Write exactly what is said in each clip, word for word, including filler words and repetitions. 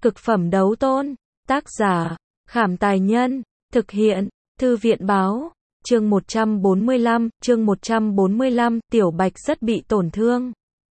Cực phẩm đấu tôn. Tác giả, Khảm Tài Nhân. Thực hiện, Thư viện Báo. Chương một trăm bốn mươi lăm, chương một trăm bốn mươi lăm, Tiểu Bạch rất bị tổn thương.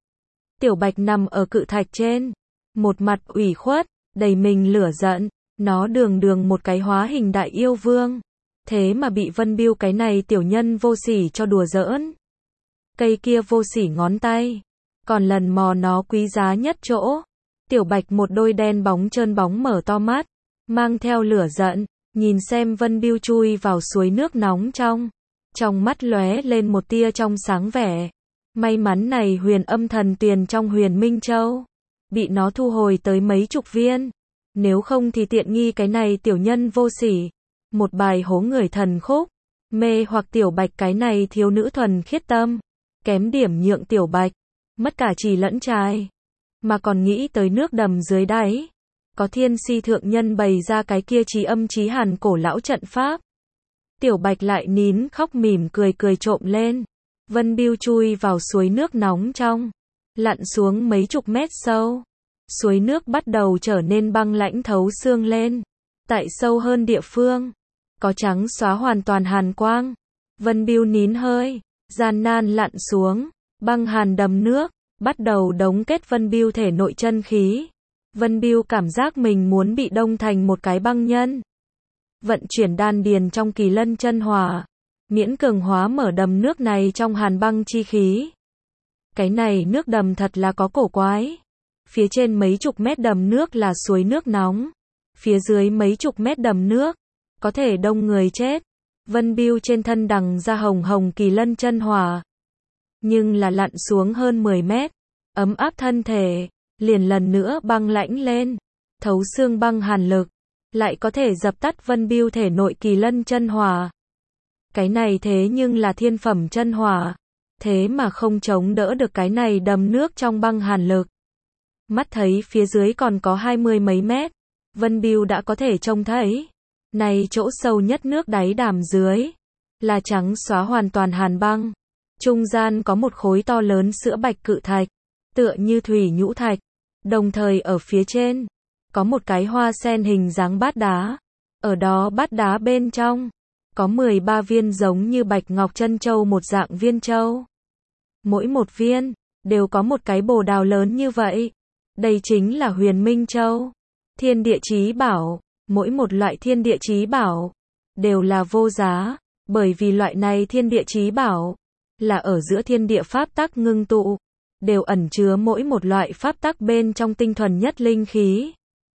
Tiểu Bạch nằm ở cự thạch trên, một mặt ủy khuất, đầy mình lửa giận, nó đường đường một cái hóa hình đại yêu vương, thế mà bị Vân Biêu cái này tiểu nhân vô sỉ cho đùa giỡn. Cây kia vô sỉ ngón tay, còn lần mò nó quý giá nhất chỗ. Tiểu Bạch một đôi đen bóng trơn bóng mở to mắt, mang theo lửa giận, nhìn xem Vân Biêu chui vào suối nước nóng trong. Trong mắt lóe lên một tia trong sáng vẻ. May mắn này huyền âm thần tuyền trong huyền Minh Châu, bị nó thu hồi tới mấy chục viên. Nếu không thì tiện nghi cái này tiểu nhân vô sỉ. Một bài hố người thần khúc, mê hoặc Tiểu Bạch cái này thiếu nữ thuần khiết tâm. Kém điểm nhượng Tiểu Bạch, mất cả trì lẫn trai. Mà còn nghĩ tới nước đầm dưới đáy. Có thiên si thượng nhân bày ra cái kia trí âm trí hàn cổ lão trận pháp. Tiểu Bạch lại nín khóc mỉm cười cười trộm lên. Vân Biêu chui vào suối nước nóng trong, lặn xuống mấy chục mét sâu. Suối nước bắt đầu trở nên băng lãnh thấu xương lên. Tại sâu hơn địa phương, có trắng xóa hoàn toàn hàn quang. Vân Biêu nín hơi, gian nan lặn xuống, băng hàn đầm nước, bắt đầu đóng kết Vân Biêu thể nội chân khí. Vân Biêu cảm giác mình muốn bị đông thành một cái băng nhân. Vận chuyển đan điền trong Kỳ Lân chân hỏa, miễn cường hóa mở đầm nước này trong hàn băng chi khí. Cái này nước đầm thật là có cổ quái. Phía trên mấy chục mét đầm nước là suối nước nóng. Phía dưới mấy chục mét đầm nước, có thể đông người chết. Vân Biêu trên thân đằng ra hồng hồng Kỳ Lân chân hỏa. Nhưng là lặn xuống hơn mười mét, ấm áp thân thể, liền lần nữa băng lãnh lên. Thấu xương băng hàn lực, lại có thể dập tắt Vân Biêu thể nội Kỳ Lân chân hỏa. Cái này thế nhưng là thiên phẩm chân hỏa, thế mà không chống đỡ được cái này đầm nước trong băng hàn lực. Mắt thấy phía dưới còn có hai mươi mấy mét, Vân Biêu đã có thể trông thấy. Này chỗ sâu nhất nước đáy đàm dưới, là trắng xóa hoàn toàn hàn băng. Trung gian có một khối to lớn sữa bạch cự thạch, tựa như thủy nhũ thạch. Đồng thời ở phía trên, có một cái hoa sen hình dáng bát đá. Ở đó bát đá bên trong, có mười ba viên giống như bạch ngọc chân châu một dạng viên châu. Mỗi một viên, đều có một cái bồ đào lớn như vậy. Đây chính là huyền Minh Châu. Thiên địa chí bảo, mỗi một loại thiên địa chí bảo, đều là vô giá. Bởi vì loại này thiên địa chí bảo, là ở giữa thiên địa pháp tắc ngưng tụ. Đều ẩn chứa mỗi một loại pháp tắc bên trong tinh thuần nhất linh khí.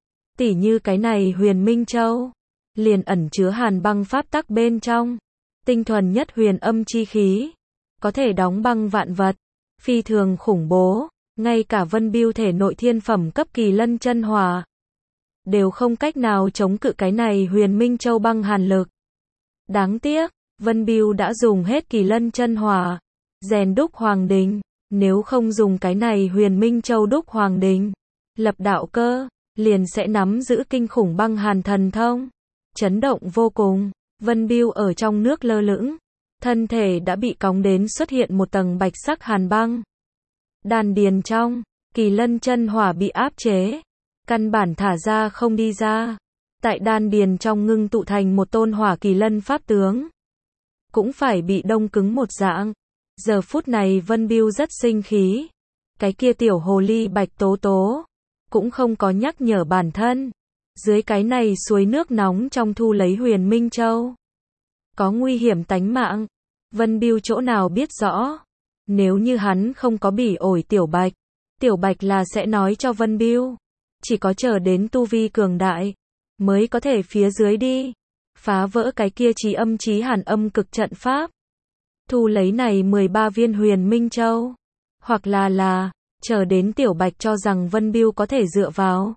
Tỉ như cái này huyền Minh Châu, liền ẩn chứa hàn băng pháp tắc bên trong. Tinh thuần nhất huyền âm chi khí, có thể đóng băng vạn vật, phi thường khủng bố. Ngay cả Vân Biêu thể nội thiên phẩm cấp Kỳ Lân chân hỏa, đều không cách nào chống cự cái này huyền Minh Châu băng hàn lực. Đáng tiếc, Vân Biêu đã dùng hết Kỳ Lân chân hỏa, rèn đúc hoàng đình. Nếu không dùng cái này huyền Minh Châu đúc hoàng đình, lập đạo cơ, liền sẽ nắm giữ kinh khủng băng hàn thần thông. Chấn động vô cùng. Vân Biêu ở trong nước lơ lửng, thân thể đã bị cóng đến xuất hiện một tầng bạch sắc hàn băng. Đan điền trong, Kỳ Lân chân hỏa bị áp chế, căn bản thả ra không đi ra. Tại đan điền trong ngưng tụ thành một tôn hỏa Kỳ Lân pháp tướng, cũng phải bị đông cứng một dạng. Giờ phút này Vân Biêu rất sinh khí. Cái kia tiểu hồ ly Bạch Tố Tố cũng không có nhắc nhở bản thân. Dưới cái này suối nước nóng trong thu lấy huyền Minh Châu, có nguy hiểm tánh mạng. Vân Biêu chỗ nào biết rõ. Nếu như hắn không có bỉ ổi Tiểu Bạch, Tiểu Bạch là sẽ nói cho Vân Biêu. Chỉ có chờ đến tu vi cường đại, mới có thể phía dưới đi, phá vỡ cái kia trí âm trí hàn âm cực trận pháp. Thu lấy này mười ba viên huyền Minh Châu. Hoặc là là, chờ đến Tiểu Bạch cho rằng Vân Biêu có thể dựa vào,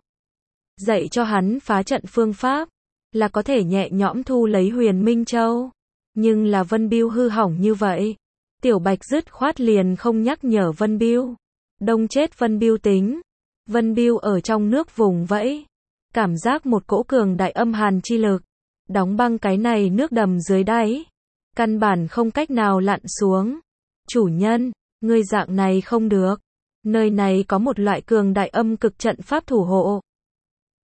dạy cho hắn phá trận phương pháp, là có thể nhẹ nhõm thu lấy huyền Minh Châu. Nhưng là Vân Biêu hư hỏng như vậy. Tiểu Bạch dứt khoát liền không nhắc nhở Vân Biêu. Đông chết Vân Biêu tính. Vân Biêu ở trong nước vùng vẫy, cảm giác một cỗ cường đại âm hàn chi lực, đóng băng cái này nước đầm dưới đáy. Căn bản không cách nào lặn xuống. Chủ nhân, ngươi dạng này không được. Nơi này có một loại cường đại âm cực trận pháp thủ hộ.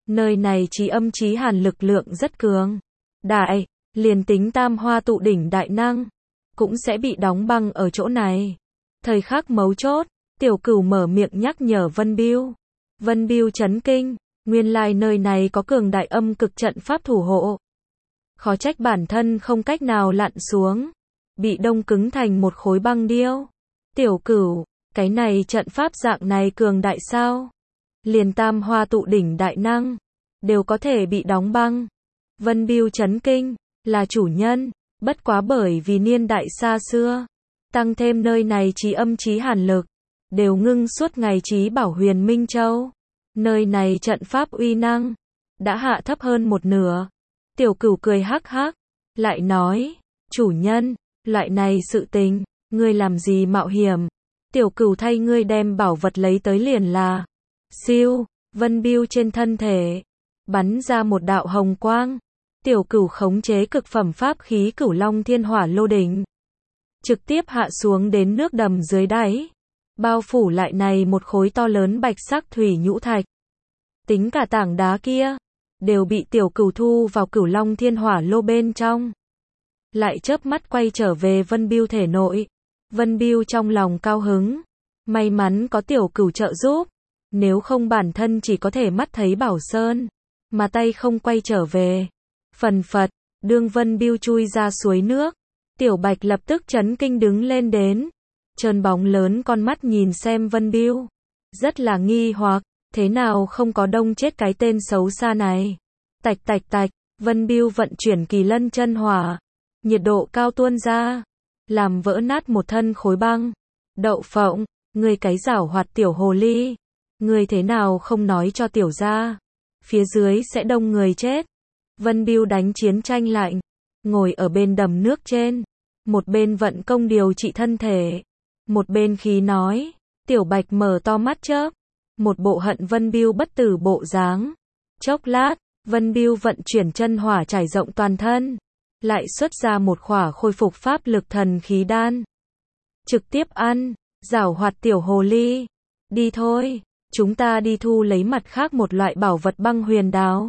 Nơi này chí âm chí hàn lực lượng rất cường. Đại, liền tính tam hoa tụ đỉnh đại năng, cũng sẽ bị đóng băng ở chỗ này. Thời khắc mấu chốt, Tiểu Cửu mở miệng nhắc nhở Vân Bưu. Vân Bưu chấn kinh, nguyên lai nơi này có cường đại âm cực trận pháp thủ hộ. Khó trách bản thân không cách nào lặn xuống, bị đông cứng thành một khối băng điêu. Tiểu Cửu, cái này trận pháp dạng này cường đại sao? Liền tam hoa tụ đỉnh đại năng, đều có thể bị đóng băng. Vân Bưu chấn kinh, là chủ nhân, bất quá bởi vì niên đại xa xưa, tăng thêm nơi này chí âm chí hàn lực, đều ngưng suốt ngày chí bảo Huyền Minh Châu. Nơi này trận pháp uy năng, đã hạ thấp hơn một nửa. Tiểu Cửu cười hắc hắc, lại nói, chủ nhân, loại này sự tình, ngươi làm gì mạo hiểm, Tiểu Cửu thay ngươi đem bảo vật lấy tới liền là. Siêu, Vân Bưu trên thân thể, bắn ra một đạo hồng quang. Tiểu Cửu khống chế cực phẩm pháp khí Cửu Long Thiên Hỏa Lô Đỉnh, trực tiếp hạ xuống đến nước đầm dưới đáy, bao phủ lại này một khối to lớn bạch sắc thủy nhũ thạch. Tính cả tảng đá kia, đều bị Tiểu Cửu thu vào Cửu Long Thiên Hỏa Lô bên trong. Lại chớp mắt quay trở về Vân Bưu thể nội. Vân Bưu trong lòng cao hứng, may mắn có Tiểu Cửu trợ giúp, nếu không bản thân chỉ có thể mắt thấy Bảo Sơn, mà tay không quay trở về. Phần phật, đương Vân Bưu chui ra suối nước, Tiểu Bạch lập tức chấn kinh đứng lên đến, trơn bóng lớn con mắt nhìn xem Vân Bưu, rất là nghi hoặc, thế nào không có đông chết cái tên xấu xa này. Tạch tạch tạch, Vân Bưu vận chuyển Kỳ Lân chân hỏa, nhiệt độ cao tuôn ra, làm vỡ nát một thân khối băng. Đậu phộng, ngươi cái giảo hoạt tiểu hồ ly, ngươi thế nào không nói cho tiểu gia, phía dưới sẽ đông người chết. Vân Bưu đánh chiến tranh lạnh, ngồi ở bên đầm nước trên, một bên vận công điều trị thân thể, một bên khí nói. Tiểu Bạch mở to mắt chớp, một bộ hận Vân Bưu bất tử bộ dáng. Chốc lát, Vân Bưu vận chuyển chân hỏa trải rộng toàn thân, lại xuất ra một khỏa khôi phục pháp lực thần khí đan. Trực tiếp ăn, giảo hoạt tiểu hồ ly. Đi thôi, chúng ta đi thu lấy mặt khác một loại bảo vật băng huyền đáo.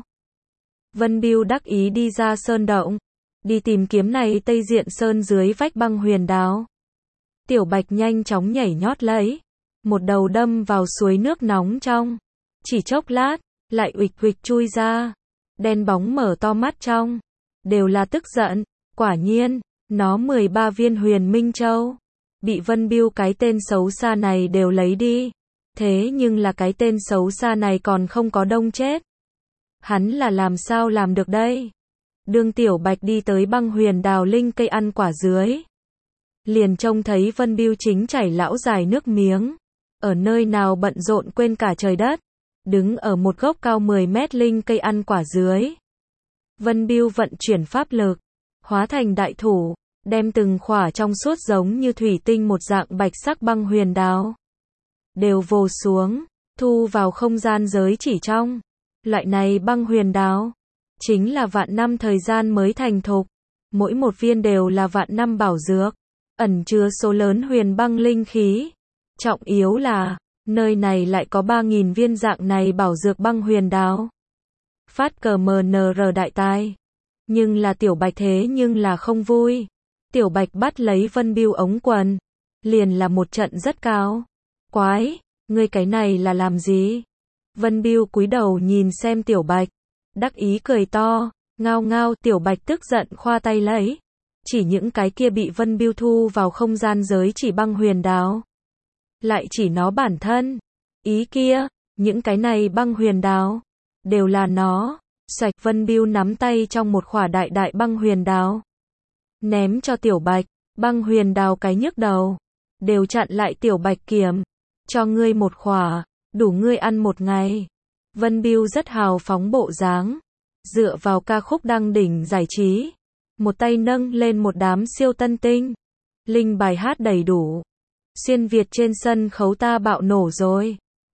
Vân Bưu đắc ý đi ra sơn động, đi tìm kiếm này Tây Diện Sơn dưới vách băng huyền đáo. Tiểu Bạch nhanh chóng nhảy nhót lấy, một đầu đâm vào suối nước nóng trong. Chỉ chốc lát, lại uịch uịch chui ra, đen bóng mở to mắt trong, đều là tức giận. Quả nhiên, nó mười ba viên Huyền Minh Châu, bị Vân Bưu cái tên xấu xa này đều lấy đi. Thế nhưng là cái tên xấu xa này còn không có đông chết. Hắn là làm sao làm được đây? Đương Tiểu Bạch đi tới băng huyền đào linh cây ăn quả dưới, liền trông thấy Vân Bưu chính chảy lão dài nước miếng, ở nơi nào bận rộn quên cả trời đất, đứng ở một gốc cao mười mét linh cây ăn quả dưới. Vân Bưu vận chuyển pháp lực, hóa thành đại thủ, đem từng khỏa trong suốt giống như thủy tinh một dạng bạch sắc băng huyền đáo, đều vồ xuống, thu vào không gian giới chỉ trong. Loại này băng huyền đáo, chính là vạn năm thời gian mới thành thục, mỗi một viên đều là vạn năm bảo dược, ẩn chứa số lớn huyền băng linh khí. Trọng yếu là, nơi này lại có ba nghìn viên dạng này bảo dược băng huyền đáo. Phát cờ em en rờ đại tài. Nhưng là Tiểu Bạch thế nhưng là không vui. Tiểu Bạch bắt lấy Vân Bưu ống quần, liền là một trận rất cao. Quái, ngươi cái này là làm gì? Vân Bưu cúi đầu nhìn xem Tiểu Bạch, đắc ý cười to, ngao ngao. Tiểu Bạch tức giận khoa tay lấy, chỉ những cái kia bị Vân Bưu thu vào không gian giới chỉ băng huyền đáo, lại chỉ nó bản thân. Ý kia, những cái này băng huyền đáo, đều là nó. Xoạch, Vân Bưu nắm tay trong một khỏa đại đại băng huyền đáo, ném cho Tiểu Bạch. Băng huyền đáo cái nhức đầu, đều chặn lại Tiểu Bạch kiểm. Cho ngươi một khỏa, đủ ngươi ăn một ngày. Vân Bưu rất hào phóng bộ dáng, dựa vào ca khúc đăng đỉnh giải trí, một tay nâng lên một đám siêu tân tinh, linh bài hát đầy đủ. Xuyên Việt trên sân khấu ta bạo nổ rồi.